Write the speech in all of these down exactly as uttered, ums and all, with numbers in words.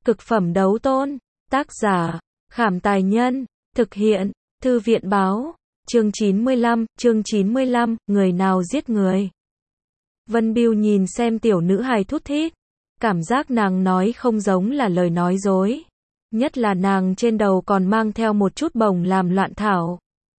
Cực phẩm đấu tôn. Tác giả, Khảm Tài Nhân. Thực hiện, Thư viện Báo. Chương chín mươi lăm, chương chín mươi lăm, người nào giết người. Vân Biêu nhìn xem tiểu nữ hài thút thít. Cảm giác nàng nói không giống là lời nói dối. Nhất là nàng trên đầu còn mang theo một chút bồng làm loạn thảo.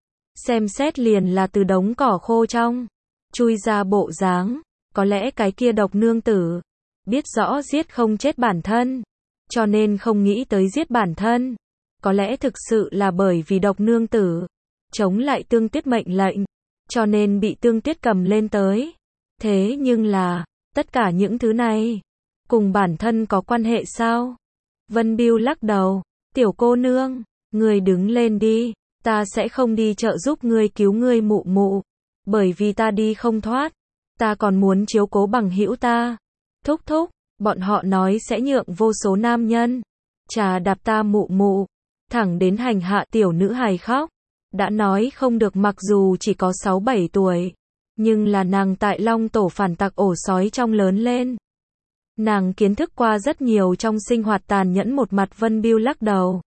Xem xét liền là từ đống cỏ khô trong. Chui ra bộ dáng. Có lẽ cái kia độc nương tử. Biết rõ giết không chết bản thân. Cho nên không nghĩ tới giết bản thân. Có lẽ thực sự là bởi vì độc nương tử. Chống lại Tương Tuyết mệnh lệnh. Cho nên bị Tương Tuyết cầm lên tới. Thế nhưng là, tất cả những thứ này. Cùng bản thân có quan hệ sao? Vân Biêu lắc đầu. Tiểu cô nương, ngươi đứng lên đi. Ta sẽ không đi trợ giúp ngươi cứu ngươi mụ mụ. Bởi vì ta đi không thoát. Ta còn muốn chiếu cố bằng hữu ta. Thúc thúc, bọn họ nói sẽ nhượng vô số nam nhân. Trà đạp ta mụ mụ. Thẳng đến hành hạ tiểu nữ hài khóc. Đã nói không được mặc dù chỉ có sáu bảy tuổi. Nhưng là nàng tại Long Tổ phản tặc ổ sói trong lớn lên. Nàng kiến thức qua rất nhiều trong sinh hoạt tàn nhẫn một mặt. Vân Biêu lắc đầu.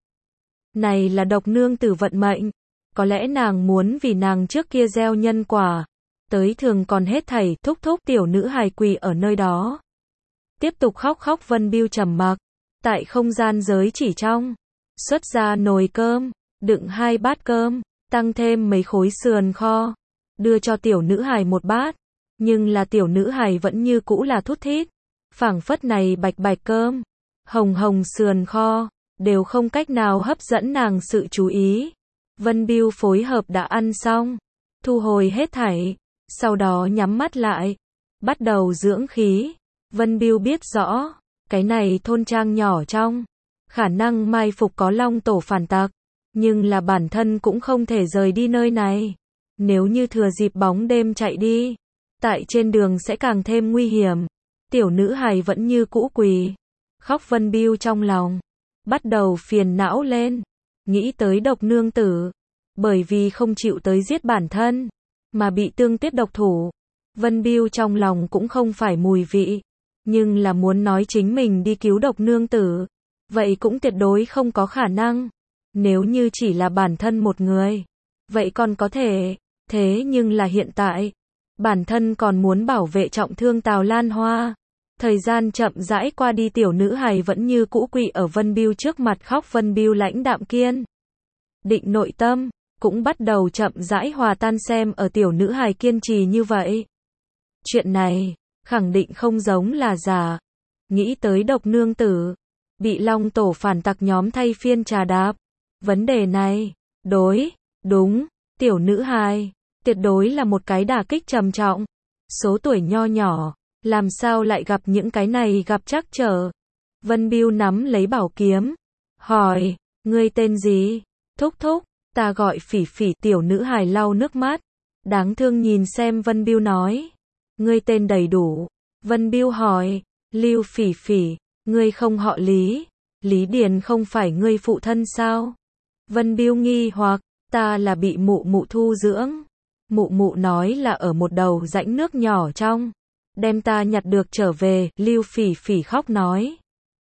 Này là độc nương tử vận mệnh. Có lẽ nàng muốn vì nàng trước kia gieo nhân quả. Tới thường còn hết thảy. Thúc thúc tiểu nữ hài quỳ ở nơi đó. Tiếp tục khóc khóc. Vân Biêu trầm mặc. Tại không gian giới chỉ trong. Xuất ra nồi cơm. Đựng hai bát cơm. Tăng thêm mấy khối sườn kho. Đưa cho tiểu nữ hài một bát. Nhưng là tiểu nữ hài vẫn như cũ là thút thít. Phảng phất này bạch bạch cơm. Hồng hồng sườn kho. Đều không cách nào hấp dẫn nàng sự chú ý. Vân Biêu phối hợp đã ăn xong. Thu hồi hết thảy. Sau đó nhắm mắt lại. Bắt đầu dưỡng khí. Vân Biêu biết rõ. Cái này thôn trang nhỏ trong. Khả năng mai phục có Long Tổ phản tặc. Nhưng là bản thân cũng không thể rời đi nơi này. Nếu như thừa dịp bóng đêm chạy đi. Tại trên đường sẽ càng thêm nguy hiểm. Tiểu nữ hài vẫn như cũ quỳ. Khóc. Vân Biêu trong lòng. Bắt đầu phiền não lên. Nghĩ tới độc nương tử. Bởi vì không chịu tới giết bản thân. Mà bị Tương Tuyết độc thủ. Vân Biêu trong lòng cũng không phải mùi vị. Nhưng là muốn nói chính mình đi cứu độc nương tử. Vậy cũng tuyệt đối không có khả năng. Nếu như chỉ là bản thân một người. Vậy còn có thể. Thế nhưng là hiện tại. Bản thân còn muốn bảo vệ trọng thương Tào Lan Hoa. Thời gian chậm rãi qua đi. Tiểu nữ hài vẫn như cũ quỳ ở Vân Biêu trước mặt khóc. Vân Biêu lãnh đạm kiên định nội tâm. Cũng bắt đầu chậm rãi hòa tan. Xem ở tiểu nữ hài kiên trì như vậy. Chuyện này. Khẳng định không giống là giả. Nghĩ tới độc nương tử. Bị Long Tổ phản tặc nhóm thay phiên trà đạp. Vấn đề này. Đối. Đúng. Tiểu nữ hài. Tuyệt đối là một cái đả kích trầm trọng. Số tuổi nho nhỏ. Làm sao lại gặp những cái này gặp trắc trở. Vân Biêu nắm lấy bảo kiếm. Hỏi. Ngươi tên gì? Thúc thúc. Ta gọi Phỉ Phỉ. Tiểu nữ hài lau nước mắt. Đáng thương nhìn xem Vân Biêu nói. Ngươi tên đầy đủ. Vân Biêu hỏi. Lưu Phỉ Phỉ. Ngươi không họ Lý. Lý Điền không phải ngươi phụ thân sao? Vân Biêu nghi hoặc. Ta là bị mụ mụ thu dưỡng. Mụ mụ nói là ở một đầu rãnh nước nhỏ trong. Đem ta nhặt được trở về. Lưu Phỉ Phỉ khóc nói.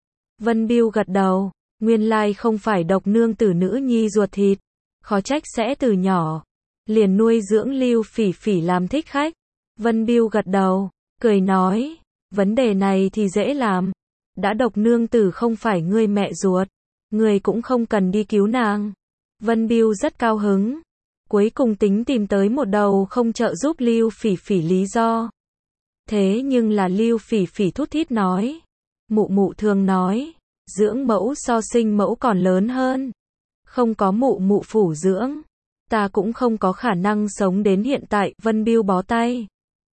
Vân Biêu gật đầu. Nguyên lai không phải độc nương tử nữ nhi ruột thịt. Khó trách sẽ từ nhỏ. Liền nuôi dưỡng Lưu Phỉ Phỉ làm thích khách. Vân Biêu gật đầu. Cười nói. Vấn đề này thì dễ làm. Đã độc nương tử không phải ngươi mẹ ruột. Ngươi cũng không cần đi cứu nàng. Vân Biêu rất cao hứng. Cuối cùng tính tìm tới một đầu không trợ giúp Lưu Phỉ Phỉ lý do. Thế nhưng là Lưu Phỉ Phỉ thút thít nói. Mụ mụ thường nói. Dưỡng mẫu so sinh mẫu còn lớn hơn. Không có mụ mụ phủ dưỡng. Ta cũng không có khả năng sống đến hiện tại. Vân Biêu bó tay.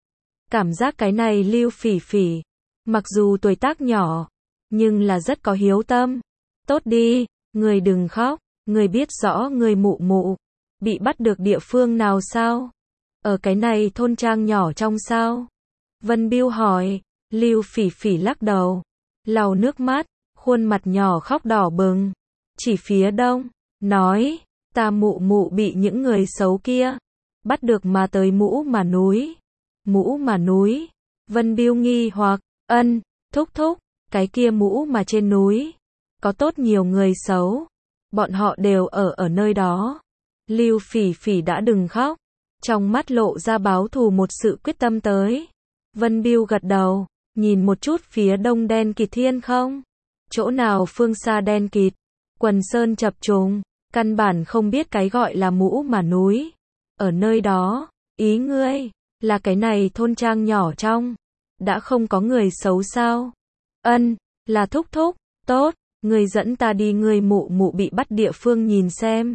Cảm giác cái này Lưu Phỉ Phỉ. Mặc dù tuổi tác nhỏ. Nhưng là rất có hiếu tâm. Tốt đi. Người đừng khóc. Người biết rõ người mụ mụ. Bị bắt được địa phương nào sao? Ở cái này thôn trang nhỏ trong sao? Vân Biêu hỏi. Lưu Phỉ Phỉ lắc đầu. Lau nước mắt. Khuôn mặt nhỏ khóc đỏ bừng. Chỉ phía đông. Nói. Ta mụ mụ bị những người xấu kia. Bắt được mà tới Mũ Mà Núi. Mũ Mà Núi. Vân Biêu nghi hoặc. Ân. Thúc thúc. Cái kia Mũ Mà trên núi. có tốt nhiều người xấu. Bọn họ đều ở ở nơi đó. Lưu Phỉ Phỉ đã đừng khóc. Trong mắt lộ ra báo thù một sự quyết tâm tới. Vân Biêu gật đầu, nhìn một chút phía đông đen kịt thiên không. Chỗ nào phương xa đen kịt, quần sơn chập trùng, căn bản không biết cái gọi là mũ mà núi. Ở nơi đó, ý ngươi, là cái này thôn trang nhỏ trong. Đã không có người xấu sao? Ân, là thúc thúc, tốt, ngươi dẫn ta đi ngươi mụ mụ bị bắt địa phương nhìn xem.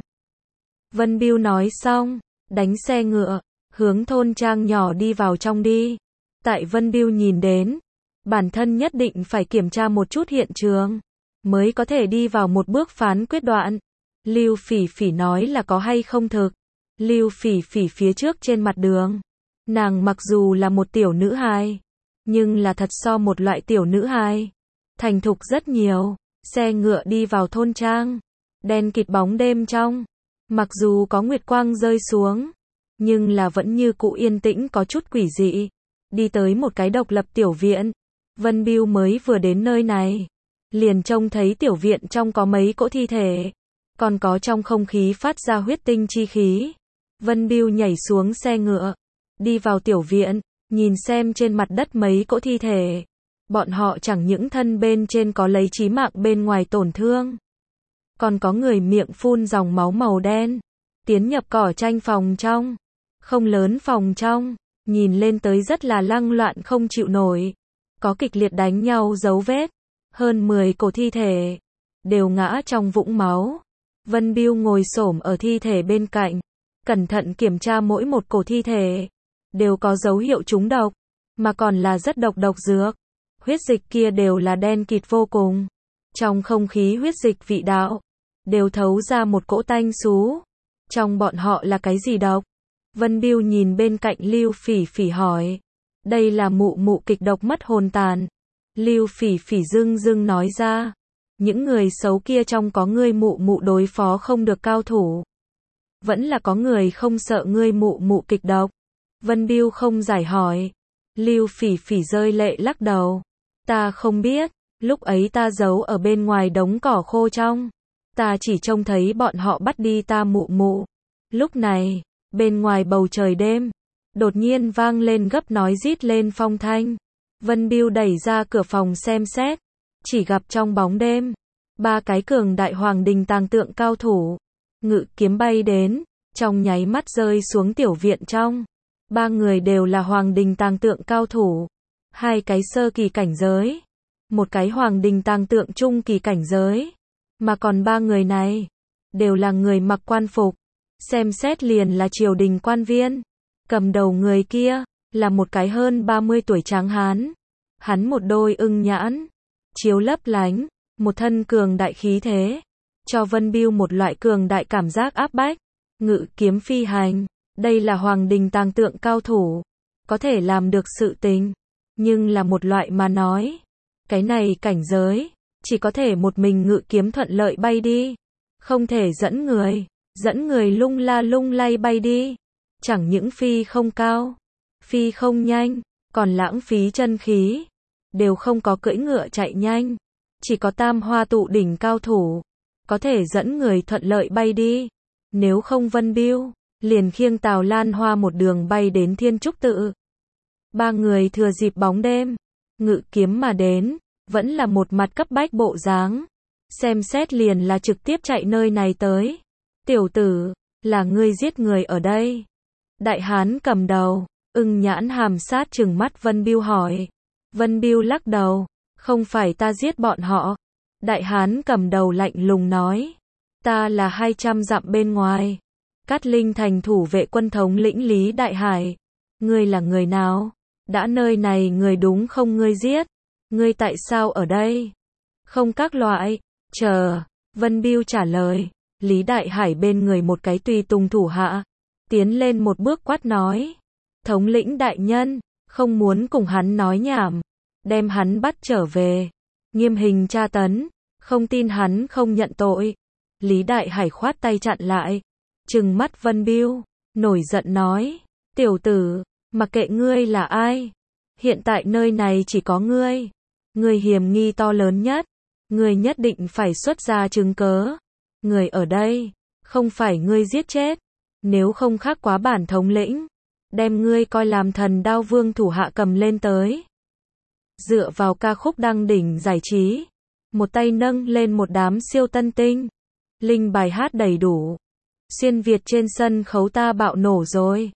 Vân Biêu nói xong, đánh xe ngựa, hướng thôn trang nhỏ đi vào trong đi. Tại Vân Biêu nhìn đến, bản thân nhất định phải kiểm tra một chút hiện trường, mới có thể đi vào một bước phán quyết đoạn. Lưu Phỉ Phỉ nói là có hay không thực. Lưu Phỉ Phỉ phía trước trên mặt đường, nàng mặc dù là một tiểu nữ hài, nhưng là thật so một loại tiểu nữ hài, thành thục rất nhiều. Xe ngựa đi vào thôn trang, đen kịt bóng đêm trong, mặc dù có nguyệt quang rơi xuống, nhưng là vẫn như cũ yên tĩnh có chút quỷ dị. Đi tới một cái độc lập tiểu viện, Vân Biêu mới vừa đến nơi này, liền trông thấy tiểu viện trong có mấy cỗ thi thể, còn có trong không khí phát ra huyết tinh chi khí. Vân Biêu nhảy xuống xe ngựa, đi vào tiểu viện, nhìn xem trên mặt đất mấy cỗ thi thể. Bọn họ chẳng những thân bên trên có lấy chí mạng bên ngoài tổn thương, còn có người miệng phun dòng máu màu đen, tiến nhập cỏ tranh phòng trong. Không lớn phòng trong, nhìn lên tới rất là lăng loạn không chịu nổi, có kịch liệt đánh nhau dấu vết, hơn mười cổ thi thể, đều ngã trong vũng máu. Vân Biêu ngồi xổm ở thi thể bên cạnh, cẩn thận kiểm tra mỗi một cổ thi thể, đều có dấu hiệu trúng độc, mà còn là rất độc độc dược. Huyết dịch kia đều là đen kịt vô cùng, trong không khí huyết dịch vị đạo, đều thấu ra một cỗ tanh xú. Trong bọn họ là cái gì độc? Vân Biêu nhìn bên cạnh Lưu Phỉ Phỉ hỏi. Đây là mụ mụ kịch độc mất hồn tàn. Lưu Phỉ Phỉ dưng dưng nói ra. Những người xấu kia trong có ngươi mụ mụ đối phó không được cao thủ. Vẫn là có người không sợ ngươi mụ mụ kịch độc. Vân Biêu không giải hỏi. Lưu Phỉ Phỉ rơi lệ lắc đầu. Ta không biết, lúc ấy ta giấu ở bên ngoài đống cỏ khô trong. Ta chỉ trông thấy bọn họ bắt đi ta mụ mụ. Lúc này, bên ngoài bầu trời đêm, đột nhiên vang lên gấp nói rít lên phong thanh. Vân Biêu đẩy ra cửa phòng xem xét, chỉ gặp trong bóng đêm, ba cái cường đại hoàng đình tàng tượng cao thủ, ngự kiếm bay đến, trong nháy mắt rơi xuống tiểu viện trong. Ba người đều là hoàng đình tàng tượng cao thủ, hai cái sơ kỳ cảnh giới, một cái hoàng đình tàng tượng trung kỳ cảnh giới, mà còn ba người này, đều là người mặc quan phục, xem xét liền là triều đình quan viên. Cầm đầu người kia, là một cái hơn ba mươi tuổi tráng hán, hắn một đôi ưng nhãn, chiếu lấp lánh, một thân cường đại khí thế, cho Vân Biêu một loại cường đại cảm giác áp bách. Ngự kiếm phi hành, đây là hoàng đình tàng tượng cao thủ, có thể làm được sự tình, nhưng là một loại mà nói, cái này cảnh giới, chỉ có thể một mình ngự kiếm thuận lợi bay đi, không thể dẫn người, dẫn người lung la lung lay bay đi, chẳng những phi không cao, phi không nhanh, còn lãng phí chân khí, đều không có cưỡi ngựa chạy nhanh, chỉ có tam hoa tụ đỉnh cao thủ, có thể dẫn người thuận lợi bay đi. Nếu không Vân Biêu, liền khiêng Tào Lan Hoa một đường bay đến Thiên Trúc Tự. Ba người thừa dịp bóng đêm, ngự kiếm mà đến, vẫn là một mặt cấp bách bộ dáng. Xem xét liền là trực tiếp chạy nơi này tới. Tiểu tử, là ngươi giết người ở đây. Đại hán cầm đầu, ưng nhãn hàm sát trừng mắt Vân Biêu hỏi. Vân Biêu lắc đầu, không phải ta giết bọn họ. Đại hán cầm đầu lạnh lùng nói. Ta là hai trăm dặm bên ngoài, Cát Linh thành thủ vệ quân thống lĩnh Lý Đại Hải. Ngươi là người nào? Đã nơi này người đúng không ngươi giết? Ngươi tại sao ở đây? Không các loại. Chờ. Vân Biêu trả lời. Lý Đại Hải bên người một cái tùy tùng thủ hạ, tiến lên một bước quát nói. Thống lĩnh đại nhân, không muốn cùng hắn nói nhảm, đem hắn bắt trở về, nghiêm hình tra tấn, không tin hắn không nhận tội. Lý Đại Hải khoát tay chặn lại, trừng mắt Vân Biêu, nổi giận nói, tiểu tử, mặc kệ ngươi là ai, hiện tại nơi này chỉ có ngươi, ngươi hiểm nghi to lớn nhất, Ngươi nhất định phải xuất ra chứng cớ. Người ở đây, không phải ngươi giết chết. Nếu không khác quá bản thống lĩnh, đem ngươi coi làm thần đao vương thủ hạ cầm lên tới. Dựa vào ca khúc đăng đỉnh giải trí, một tay nâng lên một đám siêu tân tinh. Linh bài hát đầy đủ. Xuyên Việt trên sân khấu ta bạo nổ rồi.